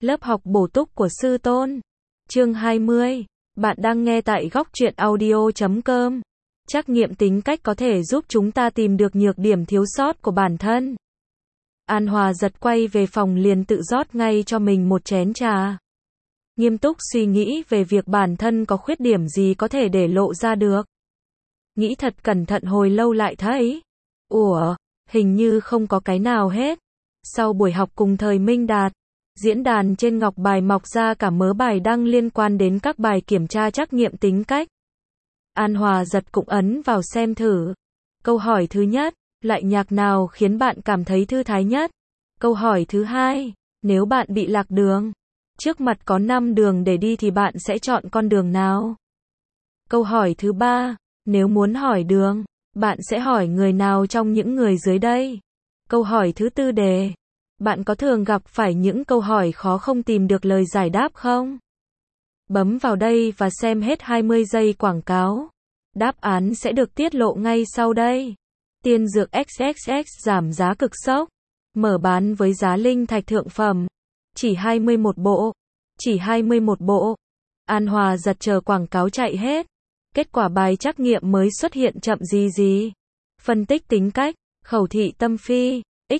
Lớp học bổ túc của sư tôn. Chương 20. Bạn đang nghe tại góc truyện audio.com. Trắc nghiệm tính cách có thể giúp chúng ta tìm được nhược điểm thiếu sót của bản thân. An Hòa giật quay về phòng liền tự rót ngay cho mình một chén trà. Nghiêm túc suy nghĩ về việc bản thân có khuyết điểm gì có thể để lộ ra được. Nghĩ thật cẩn thận hồi lâu lại thấy, hình như không có cái nào hết. Sau buổi học cùng Thời Minh Đạt, diễn đàn trên Ngọc Bài mọc ra cả mớ bài đăng liên quan đến các bài kiểm tra trắc nghiệm tính cách. An Hòa giật cũng ấn vào xem thử. Câu hỏi thứ nhất, loại nhạc nào khiến bạn cảm thấy thư thái nhất? Câu hỏi thứ hai, nếu bạn bị lạc đường, trước mặt có 5 đường để đi thì bạn sẽ chọn con đường nào? Câu hỏi thứ ba, nếu muốn hỏi đường, bạn sẽ hỏi người nào trong những người dưới đây? Câu hỏi thứ tư đề, bạn có thường gặp phải những câu hỏi khó không tìm được lời giải đáp không? Bấm vào đây và xem hết 20 giây quảng cáo. Đáp án sẽ được tiết lộ ngay sau đây. Tiên dược XXX giảm giá cực sốc. Mở bán với giá linh thạch thượng phẩm. Chỉ 21 bộ. Chỉ 21 bộ. An Hòa giật chờ quảng cáo chạy hết. Kết quả bài trắc nghiệm mới xuất hiện chậm gì. Phân tích tính cách, khẩu thị tâm phi,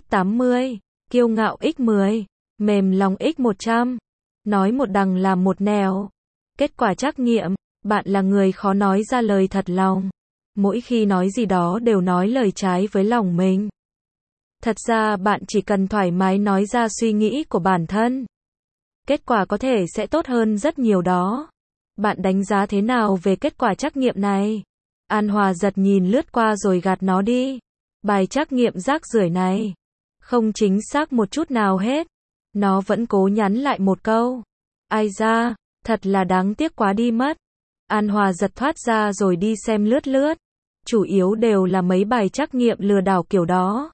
x80, kiêu ngạo x10, mềm lòng x100, nói một đằng làm một nẻo. Kết quả trắc nghiệm, bạn là người khó nói ra lời thật lòng. Mỗi khi nói gì đó đều nói lời trái với lòng mình. Thật ra bạn chỉ cần thoải mái nói ra suy nghĩ của bản thân. Kết quả có thể sẽ tốt hơn rất nhiều đó. Bạn đánh giá thế nào về kết quả trắc nghiệm này? An Hòa giật nhìn lướt qua rồi gạt nó đi. Bài trắc nghiệm rác rưởi này không chính xác một chút nào hết. Nó vẫn cố nhắn lại một câu. Ai da, thật là đáng tiếc quá đi mất. An Hòa giật thoát ra rồi đi xem lướt. Chủ yếu đều là mấy bài trắc nghiệm lừa đảo kiểu đó.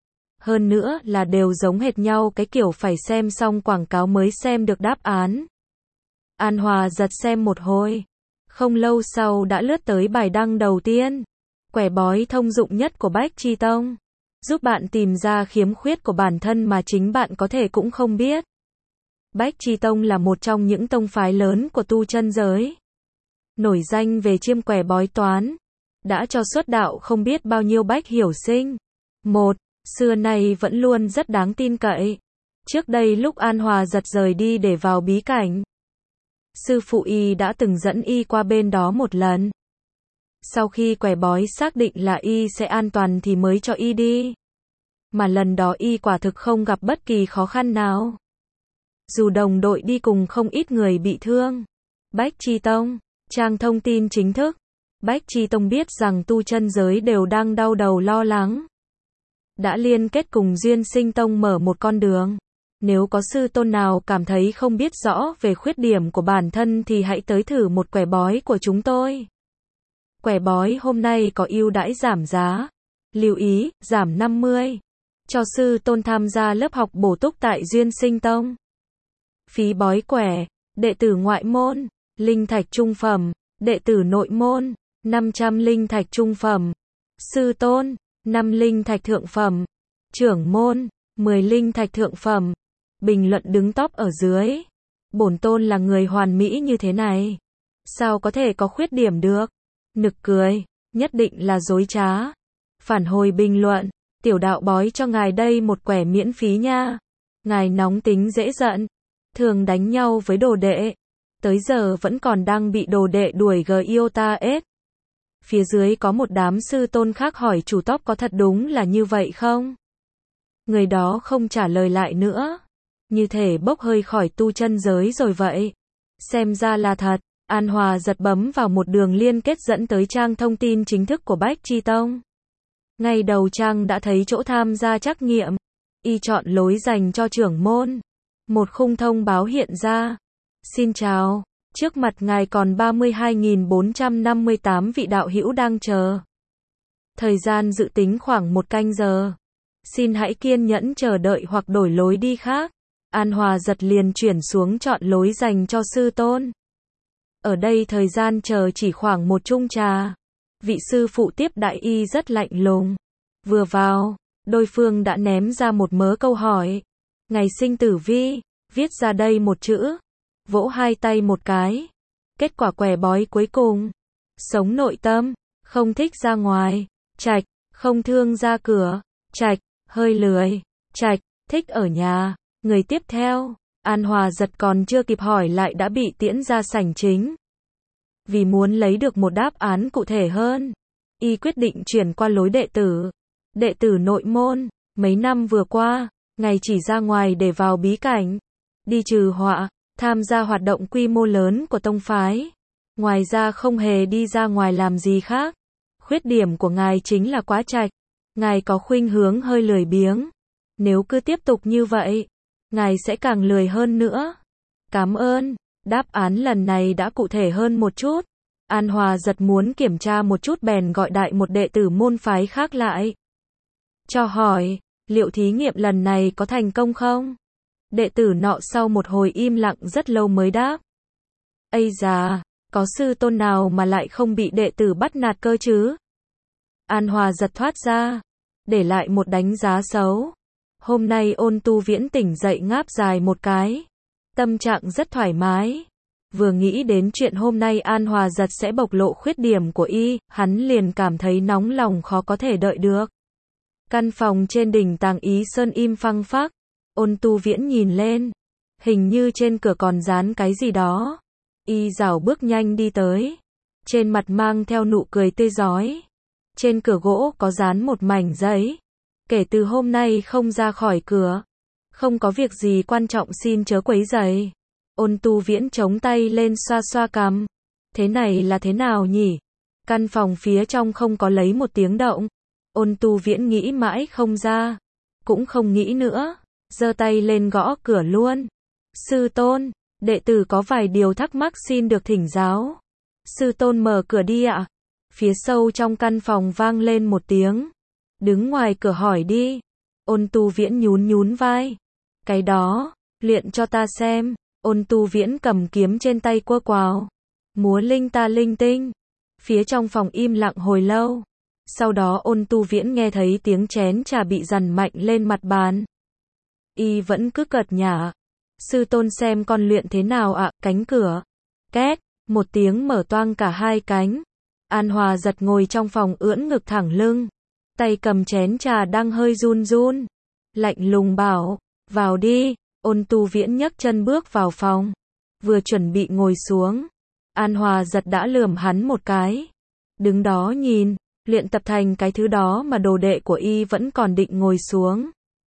Hơn nữa là đều giống hệt nhau, cái kiểu phải xem xong quảng cáo mới xem được đáp án. An Hòa giật xem một hồi. Không lâu sau đã lướt tới bài đăng đầu tiên. Quẻ bói thông dụng nhất của Bách Chi Tông. Giúp bạn tìm ra khiếm khuyết của bản thân mà chính bạn có thể cũng không biết. Bách Chi Tông là một trong những tông phái lớn của tu chân giới. Nổi danh về chiêm quẻ bói toán. Đã cho xuất đạo không biết bao nhiêu bách hiểu sinh. Xưa nay vẫn luôn rất đáng tin cậy. Trước đây lúc An Hòa giật rời đi để vào bí cảnh, sư phụ y đã từng dẫn y qua bên đó một lần. Sau khi quẻ bói xác định là y sẽ an toàn thì mới cho y đi. Mà lần đó y quả thực không gặp bất kỳ khó khăn nào. Dù đồng đội đi cùng không ít người bị thương. Bách Chi Tông, trang thông tin chính thức. Bách Chi Tông biết rằng tu chân giới đều đang đau đầu lo lắng. Đã liên kết cùng Duyên Sinh Tông mở một con đường. Nếu có sư tôn nào cảm thấy không biết rõ về khuyết điểm của bản thân thì hãy tới thử một quẻ bói của chúng tôi. Quẻ bói hôm nay có ưu đãi giảm giá. Lưu ý, giảm 50. Cho sư tôn tham gia lớp học bổ túc tại Duyên Sinh Tông. Phí bói quẻ, đệ tử ngoại môn, linh thạch trung phẩm, đệ tử nội môn, 500 linh thạch trung phẩm. Sư tôn, 5 linh thạch thượng phẩm. Trưởng môn, 10 linh thạch thượng phẩm. Bình luận đứng top ở dưới. Bổn tôn là người hoàn mỹ như thế này. Sao có thể có khuyết điểm được? Nực cười, nhất định là dối trá. Phản hồi bình luận, tiểu đạo bói cho ngài đây một quẻ miễn phí nha. Ngài nóng tính dễ giận, thường đánh nhau với đồ đệ. Tới giờ vẫn còn đang bị đồ đệ đuổi Giota S. Phía dưới có một đám sư tôn khác hỏi chủ top có thật đúng là như vậy không? Người đó không trả lời lại nữa. Như thể bốc hơi khỏi tu chân giới rồi vậy. Xem ra là thật. An Hòa giật bấm vào một đường liên kết dẫn tới trang thông tin chính thức của Bách Chi Tông. Ngay đầu trang đã thấy chỗ tham gia trắc nghiệm. Y chọn lối dành cho trưởng môn. Một khung thông báo hiện ra. Xin chào, trước mặt ngài còn 32.458 vị đạo hữu đang chờ. Thời gian dự tính khoảng 1 canh giờ. Xin hãy kiên nhẫn chờ đợi hoặc đổi lối đi khác. An Hòa giật liền chuyển xuống chọn lối dành cho sư tôn. Ở đây thời gian chờ chỉ khoảng 1 chung trà. Vị sư phụ tiếp đại y rất lạnh lùng. Vừa vào, đối phương đã ném ra một mớ câu hỏi. Ngày sinh tử vi, viết ra đây một chữ, vỗ hai tay một cái. Kết quả què bói cuối cùng. Sống nội tâm, không thích ra ngoài. Trạch, không thương ra cửa. Trạch, hơi lười. Trạch, thích ở nhà. Người tiếp theo, An Hòa giật còn chưa kịp hỏi lại đã bị tiễn ra sảnh chính. Vì muốn lấy được một đáp án cụ thể hơn, y quyết định chuyển qua lối đệ tử. Đệ tử nội môn, mấy năm vừa qua, ngày chỉ ra ngoài để vào bí cảnh, đi trừ họa, tham gia hoạt động quy mô lớn của tông phái. Ngoài ra không hề đi ra ngoài làm gì khác. Khuyết điểm của ngài chính là quá trạch. Ngài có khuynh hướng hơi lười biếng. Nếu cứ tiếp tục như vậy, ngài sẽ càng lười hơn nữa. Cảm ơn, đáp án lần này đã cụ thể hơn một chút. An Hòa giật muốn kiểm tra một chút bèn gọi đại một đệ tử môn phái khác lại. Cho hỏi, liệu thí nghiệm lần này có thành công không? Đệ tử nọ sau một hồi im lặng rất lâu mới đáp. Ây da, có sư tôn nào mà lại không bị đệ tử bắt nạt cơ chứ? An Hòa giật thoát ra, để lại một đánh giá xấu. Hôm nay Ôn Tu Viễn tỉnh dậy ngáp dài một cái. Tâm trạng rất thoải mái. Vừa nghĩ đến chuyện hôm nay An Hòa giật sẽ bộc lộ khuyết điểm của y, hắn liền cảm thấy nóng lòng khó có thể đợi được. Căn phòng trên đỉnh Tàng Ý Sơn im phăng phắc. Ôn Tu Viễn nhìn lên. Hình như trên cửa còn dán cái gì đó. Y rảo bước nhanh đi tới. Trên mặt mang theo nụ cười tươi rói. Trên cửa gỗ có dán một mảnh giấy. Kể từ hôm nay không ra khỏi cửa. Không có việc gì quan trọng xin chớ quấy rầy. Ôn Tu Viễn chống tay lên xoa xoa cằm. Thế này là thế nào nhỉ? Căn phòng phía trong không có lấy một tiếng động. Ôn Tu Viễn nghĩ mãi không ra. Cũng không nghĩ nữa. Giơ tay lên gõ cửa luôn. Sư tôn, đệ tử có vài điều thắc mắc xin được thỉnh giáo. Sư tôn mở cửa đi ạ. Phía sâu trong căn phòng vang lên một tiếng. Đứng ngoài cửa hỏi đi. Ôn Tu Viễn nhún nhún vai. Cái đó, luyện cho ta xem. Ôn Tu Viễn cầm kiếm trên tay quơ quào. Múa linh ta linh tinh. Phía trong phòng im lặng hồi lâu. Sau đó Ôn Tu Viễn nghe thấy tiếng chén trà bị dằn mạnh lên mặt bàn. Y vẫn cứ cợt nhả. Sư tôn xem con luyện thế nào ạ? Cánh cửa. Két, một tiếng mở toang cả hai cánh. An Hòa giật ngồi trong phòng ưỡn ngực thẳng lưng. Tay cầm chén trà đang hơi run run. Lạnh lùng bảo, vào đi. Ôn Tu Viễn nhấc chân bước vào phòng. Vừa chuẩn bị ngồi xuống. An Hòa giật đã lườm hắn một cái. Đứng đó nhìn, luyện tập thành cái thứ đó mà đồ đệ của y vẫn còn định ngồi xuống.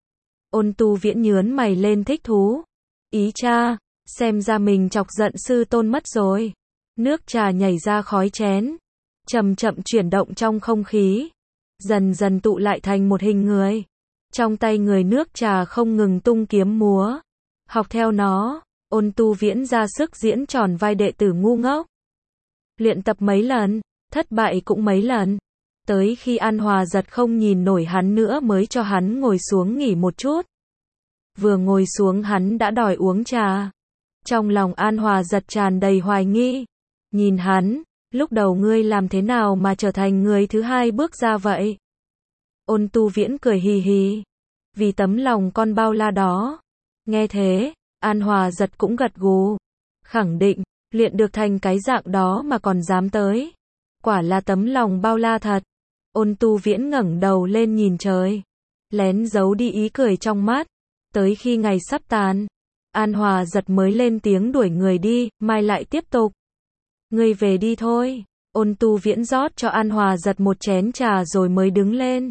Ôn Tu Viễn nhướn mày lên thích thú. Ý cha, xem ra mình chọc giận sư tôn mất rồi. Nước trà nhảy ra khói chén. Chậm chậm chuyển động trong không khí. Dần dần tụ lại thành một hình người. Trong tay người nước trà không ngừng tung kiếm múa. Học theo nó, Ôn Tu Viễn ra sức diễn tròn vai đệ tử ngu ngốc. Luyện tập mấy lần, thất bại cũng mấy lần. Tới khi An Hòa giật không nhìn nổi hắn nữa mới cho hắn ngồi xuống nghỉ một chút. Vừa ngồi xuống hắn đã đòi uống trà. Trong lòng An Hòa giật tràn đầy hoài nghi. Nhìn hắn, lúc đầu ngươi làm thế nào mà trở thành người thứ hai bước ra vậy? Ôn Tu Viễn cười hì hì. Vì tấm lòng con bao la đó. Nghe thế, An Hòa giật cũng gật gù. Khẳng định, luyện được thành cái dạng đó mà còn dám tới. Quả là tấm lòng bao la thật. Ôn Tu Viễn ngẩng đầu lên nhìn trời. Lén giấu đi ý cười trong mắt. Tới khi ngày sắp tàn, An Hòa giật mới lên tiếng đuổi người đi, mai lại tiếp tục. Ngươi về đi thôi. Ôn Tu Viễn rót cho An Hòa giật một chén trà rồi mới đứng lên.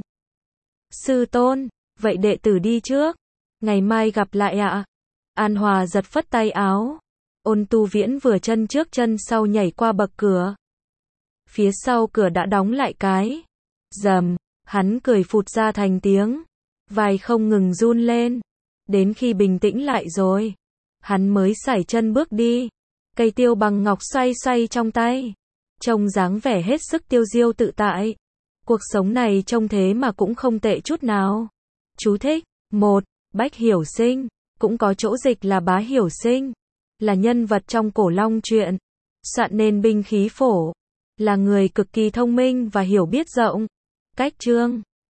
Sư tôn, vậy đệ tử đi trước. Ngày mai gặp lại ạ. An Hòa giật phất tay áo. Ôn Tu Viễn vừa chân trước chân sau nhảy qua bậc cửa. Phía sau cửa đã đóng lại cái. Rầm, hắn cười phụt ra thành tiếng. Vai không ngừng run lên. Đến khi bình tĩnh lại rồi, hắn mới sải chân bước đi. Cây tiêu bằng ngọc xoay xoay trong tay. Trông dáng vẻ hết sức tiêu diêu tự tại. Cuộc sống này trông thế mà cũng không tệ chút nào. Chú thích. 1. Bách Hiểu Sinh. Cũng có chỗ dịch là Bá Hiểu Sinh. Là nhân vật trong Cổ Long truyện. Soạn nên binh khí phổ. Là người cực kỳ thông minh và hiểu biết rộng. Cách chương